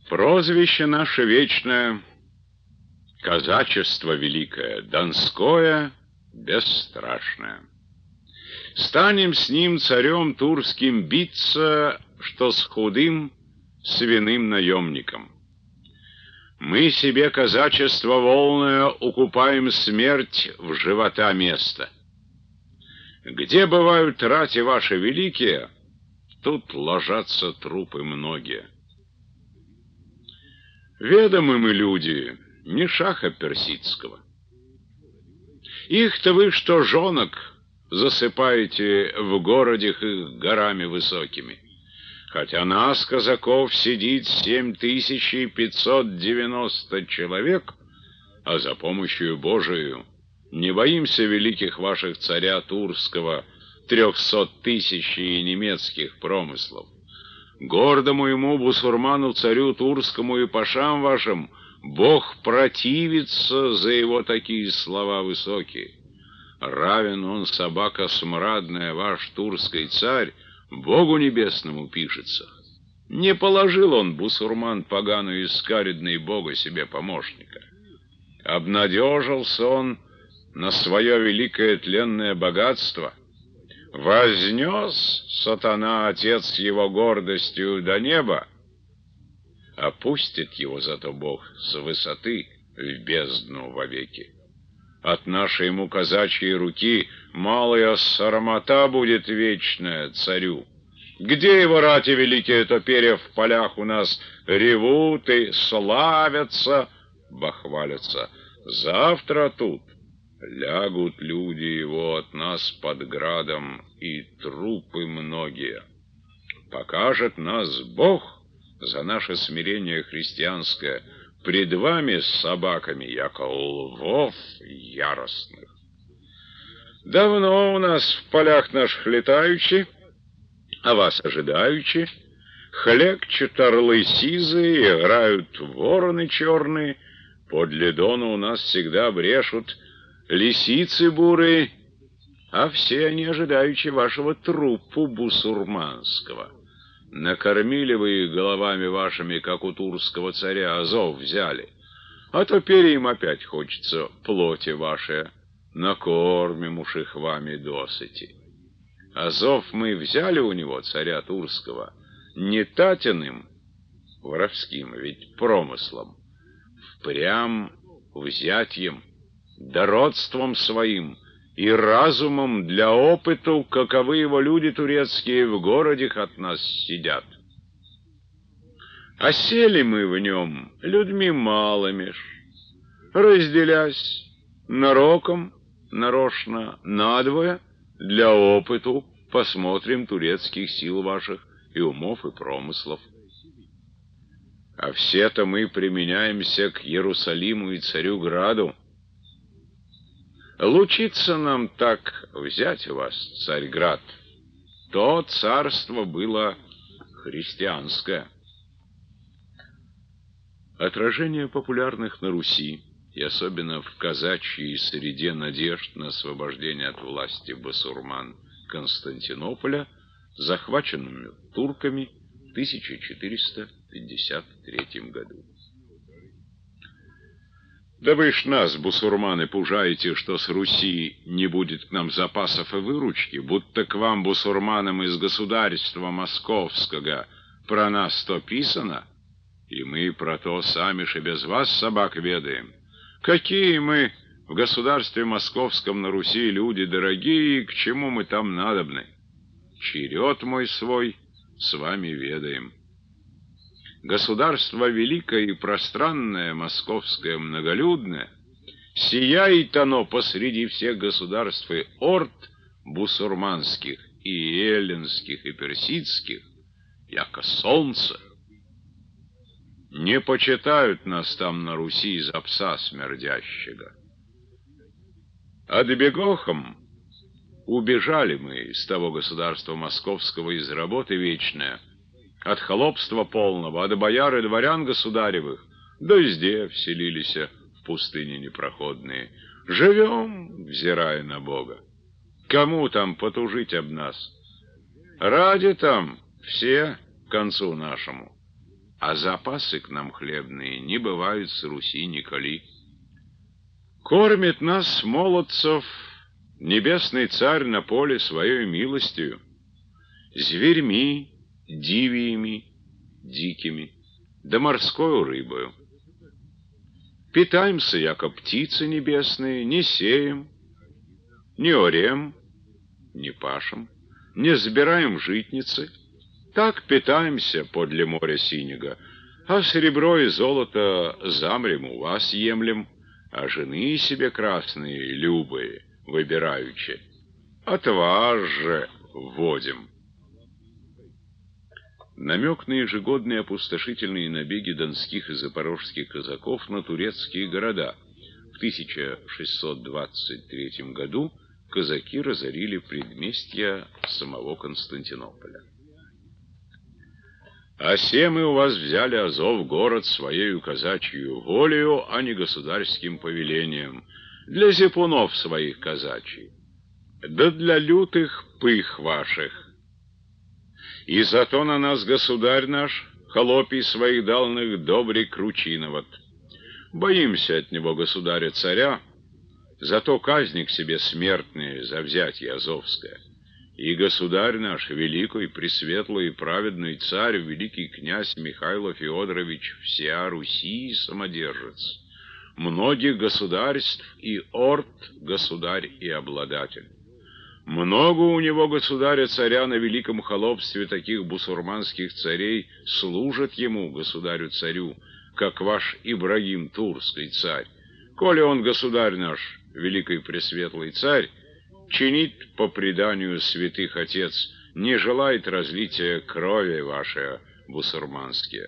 Прозвище наше вечное, казачество великое, Донское бесстрашное. Станем с ним царем турским биться, что с худым свиным наемником. Мы себе казачество волное укупаем смерть в живота место. Где бывают рати ваши великие, тут ложатся трупы многие. Ведомы мы люди, не шаха персидского. Их-то вы, что жонок, засыпаете в городе их горами высокими. Хотя нас, казаков, сидит 7590 человек, а за помощью Божию не боимся великих ваших царя Турского 300 тысяч и немецких промыслов. Гордому ему бусурману царю Турскому и пашам вашим Бог противится за его такие слова высокие. Равен он, собака смрадная, ваш турский царь, Богу небесному пишется. Не положил он, бусурман поганый и скаредный, Бога себе помощника. Обнадежился он на свое великое тленное богатство. Вознес сатана, отец его, гордостью до неба, опустит его зато Бог с высоты в бездну вовеки. От нашей ему казачьей руки малая срамота будет вечная царю. Где его рати великие, то перья в полях у нас ревут и славятся, бахвалятся. Завтра тут лягут люди его от нас под градом, и трупы многие. Покажет нас Бог за наше смирение христианское пред вами с собаками, яко львов яростных. Давно у нас в полях наших летаючи, а вас ожидаючи, хлекчут орлы сизые, играют вороны черные, подле дона у нас всегда брешут лисицы бурые, а все они ожидаючи вашего трупу бусурманского. Накормили вы их головами вашими, как у турского царя, Азов взяли. А теперь им опять хочется плоти вашей, накормим уж их вами досыти. Азов мы взяли у него, царя турского, не татиным, воровским, ведь промыслом, впрям взятьем, дородством своим и разумом для опыту, каковы его люди турецкие в городах от нас сидят. А сели мы в нем людьми малыми ж, разделясь нароком, нарочно надвое, для опыту посмотрим турецких сил ваших и умов и промыслов. А все-то мы применяемся к Иерусалиму и Царю-Граду. Лучится нам так взять у вас, Царьград. То царство было христианское. Отражение популярных на Руси, и особенно в казачьей среде надежд на освобождение от власти басурман Константинополя, захваченными турками в 1453 году. Да вы ж нас, бусурманы, пужаете, что с Руси не будет к нам запасов и выручки, будто к вам, бусурманам, из государства московского про нас то писано, и мы про то сами ж и без вас, собак, ведаем. Какие мы в государстве московском на Руси люди дорогие, и к чему мы там надобны? Черед мой свой с вами ведаем. Государство великое и пространное, московское, многолюдное, сияет оно посреди всех государств и орд бусурманских, и эллинских, и персидских, яко солнце. Не почитают нас там на Руси за пса смердящего. От бегохом убежали мы из того государства московского из работы вечная, от холопства полного, от бояр и дворян государевых, да везде вселились в пустыни непроходные. Живем, взирая на Бога. Кому там потужить об нас? Ради там все к концу нашему. а запасы к нам хлебные не бывают с Руси николи. Кормит нас, молодцев, небесный царь на поле своей милостью, зверьми, дивиями, дикими, да морскою рыбою. Питаемся, яко птицы небесные, не сеем, не орем, не пашем, не сбираем житницы, так питаемся подле моря синего, а серебро и золото замрем у вас емлем, а жены себе красные, любые, выбираючи, от вас же вводим. Намек на ежегодные опустошительные набеги донских и запорожских казаков на турецкие города. В 1623 году казаки разорили предместья самого Константинополя. А се мы у вас взяли Азов город своею казачью волею, а не государским повелением, для зипунов своих казачьих, да для лютых пых ваших. И зато на нас государь наш, холопий своих далных добрый кручиноват. Боимся от него государя-царя, зато казник себе смертный за взятие Азовское. И государь наш, великий, пресветлый и праведный царь, великий князь Михаил Феодорович, всея Руси самодержец, многих государств и орд государь и обладатель. Много у него государя-царя на великом холопстве таких бусурманских царей служат ему, государю-царю, как ваш Ибрагим Турский царь. Коли он, государь наш, великий пресветлый царь, чинит по преданию святых отец, не желает разлития крови вашей бусурманские.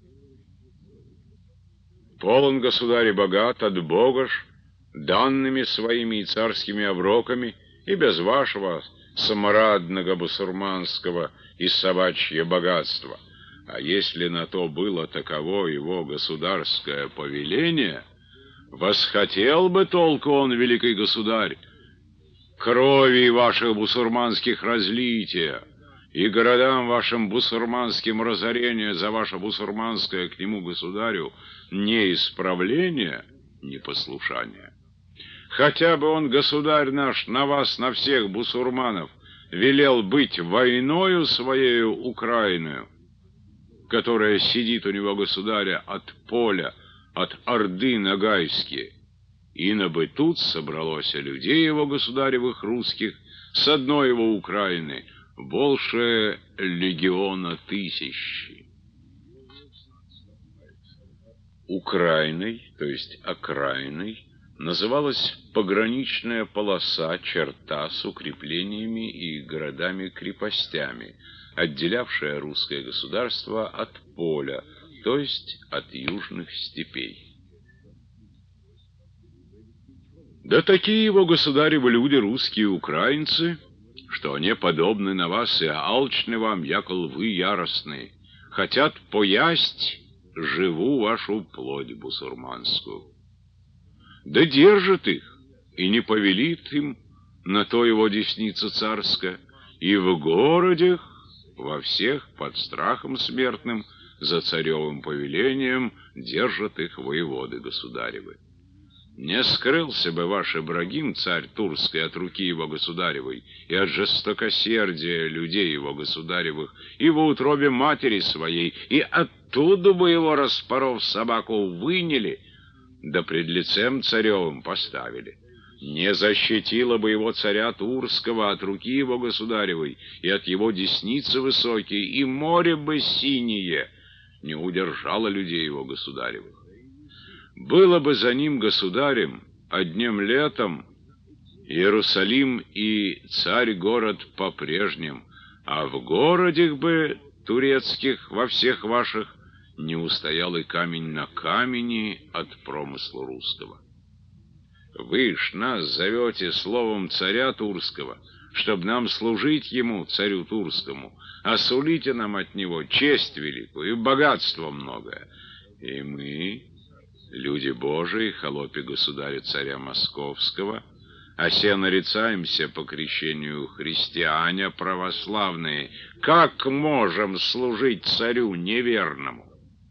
Полон, государь, и богат от Бога ж, данными своими и царскими оброками, и без вашего саморадного бусурманского и собачье богатства. А если на то было таково его государское повеление, восхотел бы толку он, великий государь, крови ваших бусурманских разлития, и городам вашим бусурманским разорения за ваше бусурманское к нему государю неисправление, непослушание. Хотя бы он, государь наш, на вас, на всех бусурманов, велел быть войною своею Украиною, которая сидит у него, государя, от поля, от орды Ногайские, и на бы тут собралось людей его, государевых русских, с одной его Украины, больше легиона тысячи. Украиной, то есть окраиной, называлась пограничная полоса, черта с укреплениями и городами-крепостями, отделявшая русское государство от поля, то есть от южных степей. Да такие его государевы люди, русские украинцы, что они подобны на вас и алчны вам, яко львы яростные, хотят поясть живу вашу плоть бусурманскую. Да держит их, и не повелит им на то его десница царская, и в городах во всех под страхом смертным за царевым повелением держат их воеводы государевы. Не скрылся бы ваш Ибрагим, царь Турский, от руки его государевой и от жестокосердия людей его государевых, и в утробе матери своей, и оттуда бы его, распоров собаку, выняли, да пред лицем царевым поставили. Не защитило бы его царя Турского от руки его государевой и от его десницы высокие, и море бы синее не удержало людей его государевых. Было бы за ним государем одним летом Иерусалим и царь-город по-прежним, а в городах бы турецких во всех ваших не устоял и камень на камени от промысла русского. Вы ж нас зовете словом царя Турского, чтобы нам служить ему, царю Турскому, а сулите нам от него честь великую и богатство многое. И мы, люди Божии, холопи государя царя Московского, осе нарицаемся по крещению христиане православные, как можем служить царю неверному?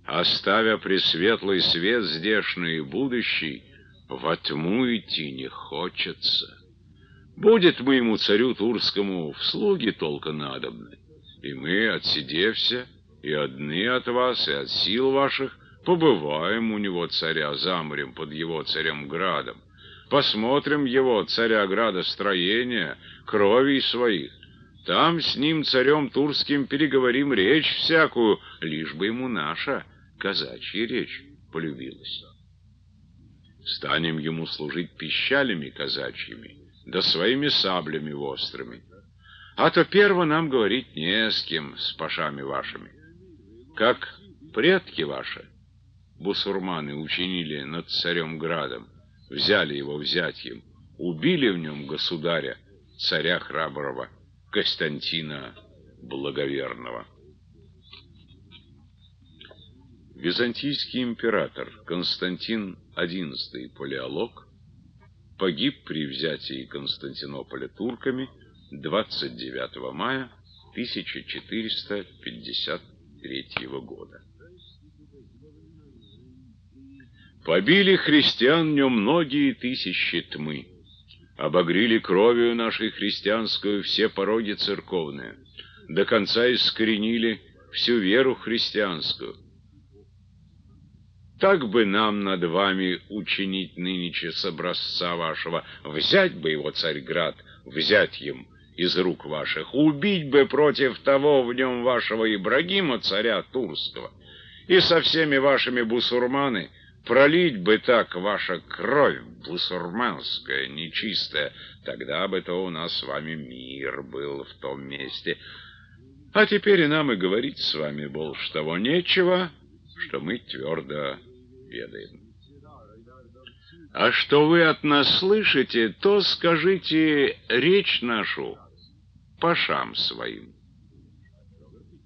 оставя пресветлый свет здешний и будущий, во тьму идти не хочется. Будет моему царю Турскому в слуги толко надобны, и мы, отсидевся, и одни от вас, и от сил ваших, побываем у него царя за морем под его царем-градом, посмотрим его, царя-града, строения, кровей своих. Там с ним, царем Турским, переговорим речь всякую, лишь бы ему наша казачья речь полюбилась. Станем ему служить пищалями казачьими, да своими саблями острыми. А то перво нам говорить не с кем, с пашами вашими. Как предки ваши, бусурманы, учинили над царем-градом, взяли его взятьем, убили в нем государя, царя храброго, Константина Благоверного. Византийский император Константин XI Палеолог погиб при взятии Константинополя турками 29 мая 1453 года. Побили христиан в нем многие тысячи тьмы, обогрели кровью нашей христианскую все пороги церковные, до конца искоренили всю веру христианскую. Так бы нам над вами учинить нынече с образца вашего, взять бы его Царьград, взять им из рук ваших, убить бы против того в нем вашего Ибрагима, царя Турского, и со всеми вашими бусурманы пролить бы так ваша кровь бусурманская, нечистая, тогда бы то у нас с вами мир был в том месте. А теперь и нам и говорить с вами больше того нечего, что мы твердо ведаем. А что вы от нас слышите, то скажите речь нашу пашам своим.